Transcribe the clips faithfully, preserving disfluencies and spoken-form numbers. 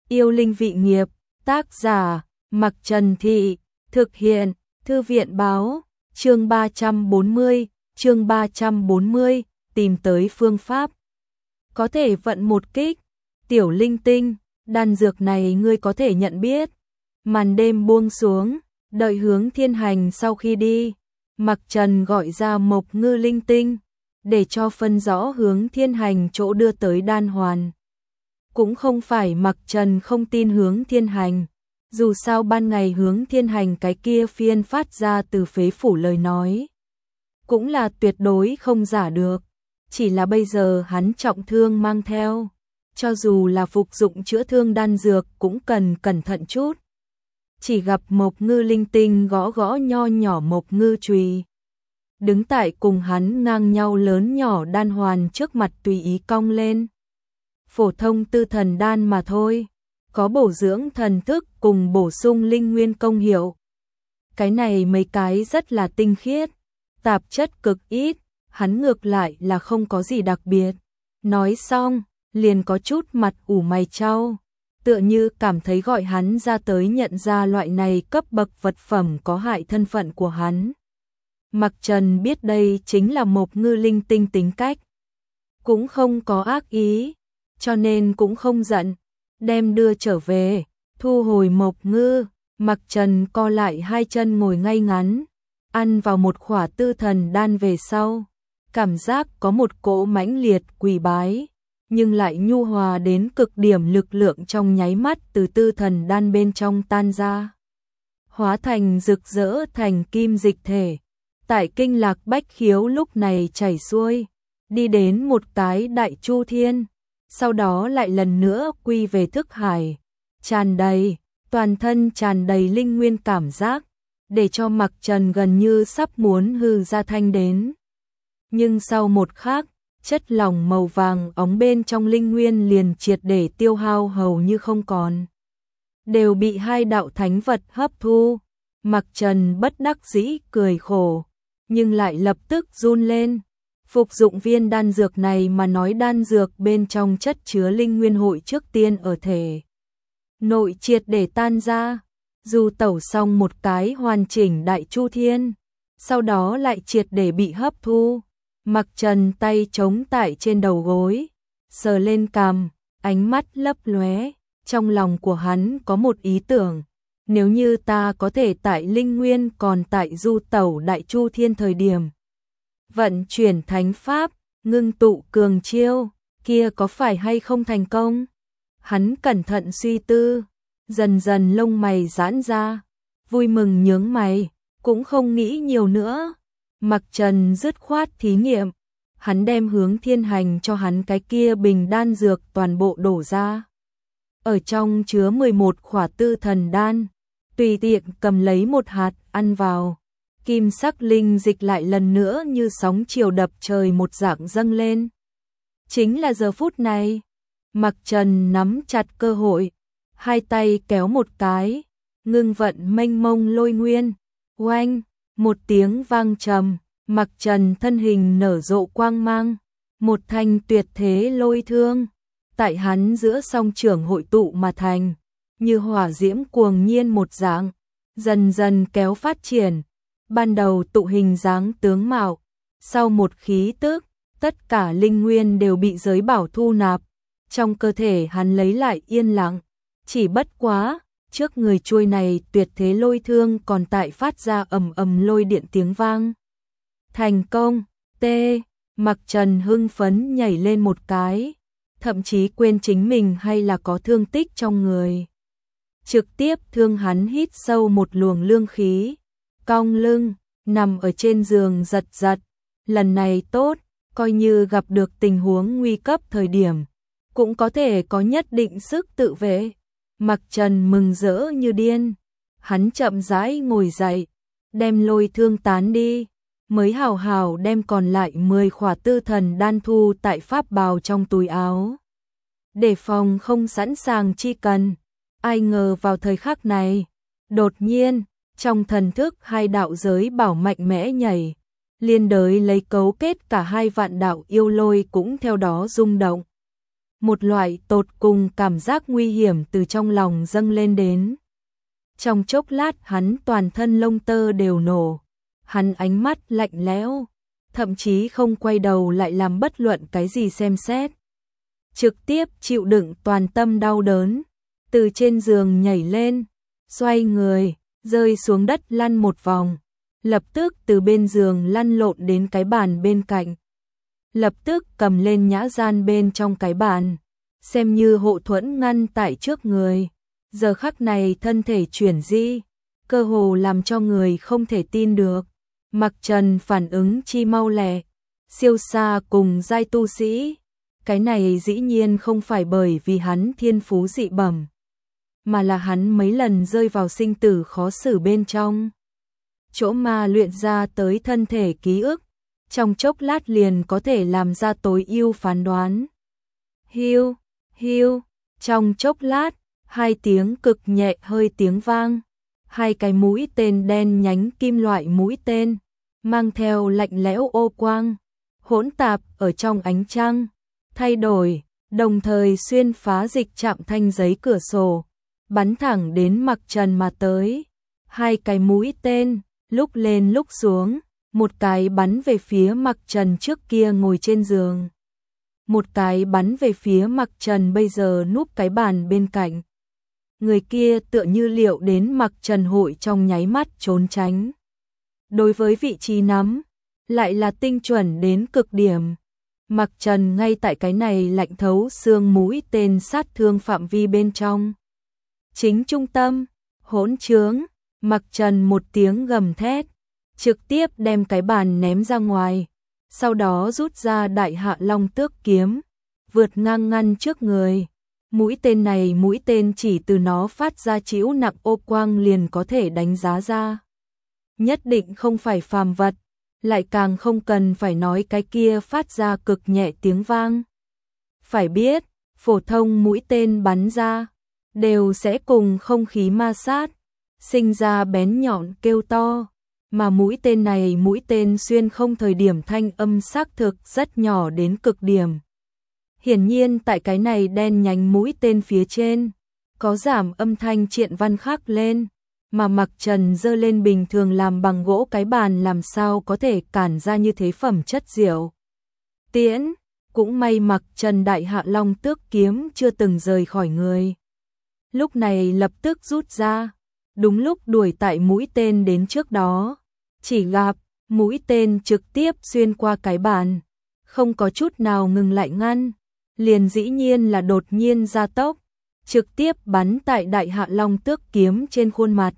Yêu linh vị nghiệp, tác giả, Mặc Trần Thị, thực hiện, Thư viện báo, chương ba trăm bốn mươi, chương ba trăm bốn mươi, tìm tới phương pháp. Có thể vận một kích, tiểu linh tinh, đan dược này ngươi có thể nhận biết. Màn đêm buông xuống, đợi Hướng Thiên Hành sau khi đi, Mặc Trần gọi ra Mộc Ngư linh tinh, để cho phân rõ Hướng Thiên Hành chỗ đưa tới đan hoàn. Cũng không phải Mặc Trần không tin Hướng Thiên Hành, dù sao ban ngày Hướng Thiên Hành cái kia phiên phát ra từ phế phủ lời nói, cũng là tuyệt đối không giả được, chỉ là bây giờ hắn trọng thương mang theo, cho dù là phục dụng chữa thương đan dược cũng cần cẩn thận chút. Chỉ gặp Mộc Ngư linh tinh gõ gõ nho nhỏ Mộc Ngư chùy, đứng tại cùng hắn ngang nhau lớn nhỏ đan hoàn trước mặt tùy ý cong lên. Phổ thông tư thần đan mà thôi, có bổ dưỡng thần thức cùng bổ sung linh nguyên công hiệu. Cái này mấy cái rất là tinh khiết, tạp chất cực ít, hắn ngược lại là không có gì đặc biệt. Nói xong, liền có chút mặt ủ mày chau, tựa như cảm thấy gọi hắn ra tới nhận ra loại này cấp bậc vật phẩm có hại thân phận của hắn. Mặc Trần biết đây chính là Mộc Ngư linh tinh tính cách, cũng không có ác ý, cho nên cũng không giận, đem đưa trở về, thu hồi Mộc Ngư. Mặc Trần co lại hai chân ngồi ngay ngắn, ăn vào một khỏa tư thần đan về sau, cảm giác có một cỗ mãnh liệt quỳ bái, nhưng lại nhu hòa đến cực điểm lực lượng trong nháy mắt từ tư thần đan bên trong tan ra, hóa thành rực rỡ thành kim dịch thể, tại kinh lạc bách khiếu lúc này chảy xuôi, đi đến một cái đại chu thiên, sau đó lại lần nữa quy về thức hải, tràn đầy, toàn thân tràn đầy linh nguyên cảm giác, để cho Mặc Trần gần như sắp muốn hư ra thanh đến. Nhưng sau một khắc, chất lỏng màu vàng óng bên trong linh nguyên liền triệt để tiêu hao hầu như không còn, đều bị hai đạo thánh vật hấp thu. Mặc Trần bất đắc dĩ cười khổ, nhưng lại lập tức run lên. Phục dụng viên đan dược này mà nói đan dược bên trong chất chứa linh nguyên hội trước tiên ở thể nội triệt để tan ra, dù tẩu xong một cái hoàn chỉnh đại chu thiên, sau đó lại triệt để bị hấp thu. Mặc Trần tay chống tại trên đầu gối, sờ lên cằm, ánh mắt lấp lóe, trong lòng của hắn có một ý tưởng, nếu như ta có thể tại linh nguyên còn tại du tẩu đại chu thiên thời điểm, vận chuyển thánh pháp, ngưng tụ cường chiêu, kia có phải hay không thành công? Hắn cẩn thận suy tư, dần dần lông mày giãn ra, vui mừng nhướng mày, cũng không nghĩ nhiều nữa. Mặc Trần dứt khoát thí nghiệm, hắn đem Hướng Thiên Hành cho hắn cái kia bình đan dược toàn bộ đổ ra. Ở trong chứa mười một khỏa tư thần đan, tùy tiện cầm lấy một hạt ăn vào. Kim sắc linh dịch lại lần nữa như sóng chiều đập trời một dạng dâng lên. Chính là giờ phút này, Mặc Trần nắm chặt cơ hội, hai tay kéo một cái, ngưng vận mênh mông lôi nguyên, oanh, một tiếng vang trầm, Mặc Trần thân hình nở rộ quang mang, một thanh tuyệt thế lôi thương, tại hắn giữa song trưởng hội tụ mà thành, như hỏa diễm cuồng nhiên một dạng, dần dần kéo phát triển. Ban đầu tụ hình dáng tướng mạo, sau một khí tức, tất cả linh nguyên đều bị giới bảo thu nạp, trong cơ thể hắn lấy lại yên lặng, chỉ bất quá, trước người chuôi này tuyệt thế lôi thương còn tại phát ra ầm ầm lôi điện tiếng vang. Thành công, tê, Mặc Trần hưng phấn nhảy lên một cái, thậm chí quên chính mình hay là có thương tích trong người. Trực tiếp thương hắn hít sâu một luồng lương khí, cong lưng, nằm ở trên giường giật giật, lần này tốt, coi như gặp được tình huống nguy cấp thời điểm, cũng có thể có nhất định sức tự vệ. Mặc Trần mừng rỡ như điên, hắn chậm rãi ngồi dậy, đem lôi thương tán đi, mới hào hào đem còn lại mười khỏa tư thần đan thu tại pháp bào trong túi áo. Để phòng không sẵn sàng chi cần, ai ngờ vào thời khắc này, đột nhiên, trong thần thức hai đạo giới bảo mạnh mẽ nhảy, liên đới lấy cấu kết cả hai vạn đạo yêu lôi cũng theo đó rung động. một loại tột cùng cảm giác nguy hiểm từ trong lòng dâng lên đến. Trong chốc lát hắn toàn thân lông tơ đều nổ, hắn ánh mắt lạnh lẽo, thậm chí không quay đầu lại làm bất luận cái gì xem xét. Trực tiếp chịu đựng toàn tâm đau đớn, từ trên giường nhảy lên, xoay người, rơi xuống đất lăn một vòng, lập tức từ bên giường lăn lộn đến cái bàn bên cạnh. Lập tức cầm lên nhã gian bên trong cái bàn, xem như hộ thuẫn ngăn tại trước người. Giờ khắc này thân thể chuyển di, cơ hồ làm cho người không thể tin được. Mặc Trần phản ứng chi mau lẹ, siêu xa cùng giai tu sĩ. Cái này dĩ nhiên không phải bởi vì hắn thiên phú dị bẩm, mà là hắn mấy lần rơi vào sinh tử khó xử bên trong. Chỗ mà luyện ra tới thân thể ký ức, trong chốc lát liền có thể làm ra tối ưu phán đoán. Hiu, hiu, trong chốc lát, hai tiếng cực nhẹ hơi tiếng vang, hai cái mũi tên đen nhánh kim loại mũi tên, mang theo lạnh lẽo ô quang, hỗn tạp ở trong ánh trăng, thay đổi, đồng thời xuyên phá dịch chạm thanh giấy cửa sổ, bắn thẳng đến Mặc Trần mà tới. Hai cái mũi tên, lúc lên lúc xuống, một cái bắn về phía Mặc Trần trước kia ngồi trên giường, một cái bắn về phía Mặc Trần bây giờ núp cái bàn bên cạnh. Người kia tựa như liệu đến Mặc Trần hội trong nháy mắt trốn tránh. Đối với vị trí nắm, lại là tinh chuẩn đến cực điểm. Mặc Trần ngay tại cái này lạnh thấu xương mũi tên sát thương phạm vi bên trong. Chính trung tâm, hỗn trướng, Mặc Trần một tiếng gầm thét, trực tiếp đem cái bàn ném ra ngoài, sau đó rút ra Đại Hạ Long Tước kiếm, vượt ngang ngăn trước người. Mũi tên này mũi tên chỉ từ nó phát ra chĩu nặng ô quang liền có thể đánh giá ra. Nhất định không phải phàm vật, lại càng không cần phải nói cái kia phát ra cực nhẹ tiếng vang. Phải biết, phổ thông mũi tên bắn ra, đều sẽ cùng không khí ma sát, sinh ra bén nhọn kêu to. Mà mũi tên này mũi tên xuyên không thời điểm thanh âm xác thực rất nhỏ đến cực điểm. Hiển nhiên tại cái này đen nhánh mũi tên phía trên, có giảm âm thanh triện văn khắc lên, mà Mặc Trần giơ lên bình thường làm bằng gỗ cái bàn làm sao có thể cản ra như thế phẩm chất diệu. Tiễn, cũng may Mặc Trần Đại Hạ Long Tước kiếm chưa từng rời khỏi người. Lúc này lập tức rút ra, đúng lúc đuổi tại mũi tên đến trước đó, chỉ gặp mũi tên trực tiếp xuyên qua cái bàn, không có chút nào ngừng lại ngăn, liền dĩ nhiên là đột nhiên gia tốc, trực tiếp bắn tại Đại Hạ Long Tước kiếm trên khuôn mặt.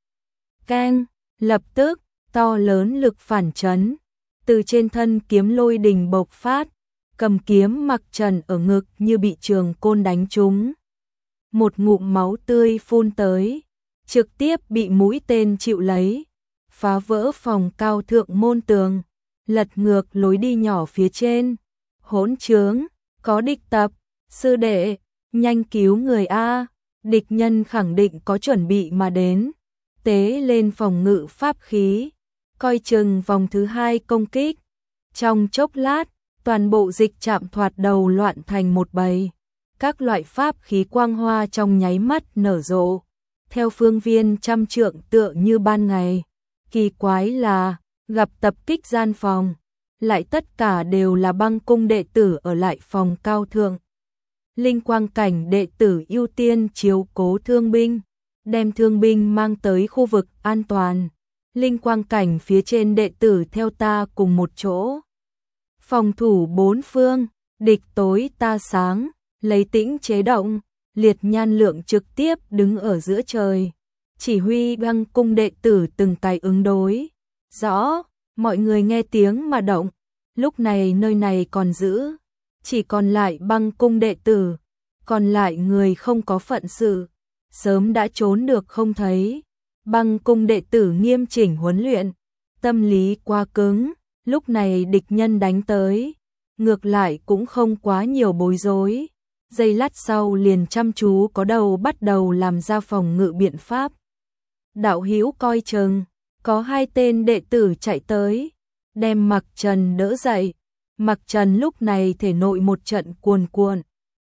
Keng, lập tức, to lớn lực phản chấn, từ trên thân kiếm lôi đình bộc phát, cầm kiếm Mặc Trần ở ngực như bị trường côn đánh trúng. Một ngụm máu tươi phun tới, trực tiếp bị mũi tên chịu lấy, phá vỡ phòng cao thượng môn tường, lật ngược lối đi nhỏ phía trên. Hỗn trướng, có địch tập, sư đệ, nhanh cứu người A, địch nhân khẳng định có chuẩn bị mà đến. Tế lên phòng ngự pháp khí, coi chừng vòng thứ hai công kích. Trong chốc lát, toàn bộ dịch trạm thoạt đầu loạn thành một bầy. Các loại pháp khí quang hoa trong nháy mắt nở rộ, theo phương viên trăm trượng tựa như ban ngày. Kỳ quái là, gặp tập kích gian phòng, lại tất cả đều là băng cung đệ tử ở lại phòng cao thượng. Linh quang cảnh đệ tử ưu tiên chiếu cố thương binh, đem thương binh mang tới khu vực an toàn. Linh quang cảnh phía trên đệ tử theo ta cùng một chỗ. Phòng thủ bốn phương, địch tối ta sáng, lấy tĩnh chế động, liệt nhan lượng trực tiếp đứng ở giữa trời. Chỉ huy băng cung đệ tử từng cái ứng đối. Rõ, mọi người nghe tiếng mà động. Lúc này nơi này còn giữ, chỉ còn lại băng cung đệ tử, còn lại người không có phận sự, sớm đã trốn được không thấy. Băng cung đệ tử nghiêm chỉnh huấn luyện, tâm lý quá cứng, lúc này địch nhân đánh tới, ngược lại cũng không quá nhiều bối rối. Giây lát sau liền chăm chú có đầu bắt đầu làm ra phòng ngự biện pháp. Đạo hữu coi chừng, có hai tên đệ tử chạy tới, đem Mặc Trần đỡ dậy. Mặc Trần lúc này thể nội một trận cuồn cuộn,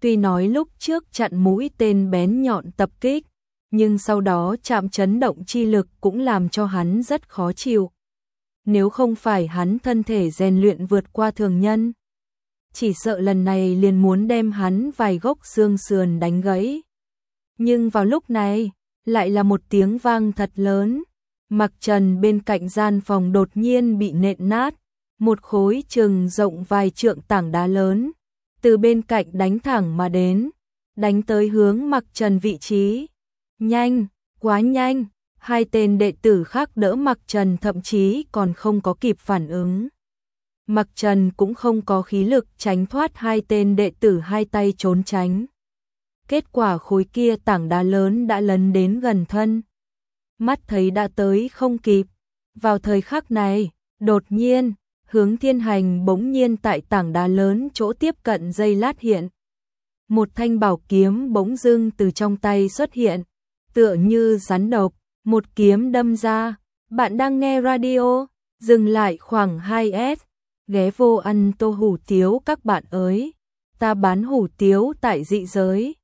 Tuy nói lúc trước chặn mũi tên bén nhọn tập kích, nhưng sau đó chạm chấn động chi lực cũng làm cho hắn rất khó chịu. Nếu không phải hắn thân thể rèn luyện vượt qua thường nhân, chỉ sợ lần này liền muốn đem hắn vài gốc xương sườn đánh gãy. Nhưng vào lúc này, lại là một tiếng vang thật lớn. Mặc Trần bên cạnh gian phòng đột nhiên bị nện nát, một khối chừng rộng vài trượng tảng đá lớn, từ bên cạnh đánh thẳng mà đến, đánh tới hướng Mặc Trần vị trí. Nhanh, quá nhanh, hai tên đệ tử khác đỡ Mặc Trần thậm chí còn không có kịp phản ứng. Mặc Trần cũng không có khí lực tránh thoát hai tên đệ tử hai tay trốn tránh. Kết quả khối kia tảng đá lớn đã lấn đến gần thân. Mắt thấy đã tới không kịp. Vào thời khắc này, đột nhiên, Hướng Thiên Hành bỗng nhiên tại tảng đá lớn chỗ tiếp cận giây lát hiện. Một thanh bảo kiếm bỗng dưng từ trong tay xuất hiện, tựa như rắn độc, một kiếm đâm ra. Bạn đang nghe radio, dừng lại khoảng hai S, ghé vô ăn tô hủ tiếu các bạn ơi. Ta bán hủ tiếu tại dị giới.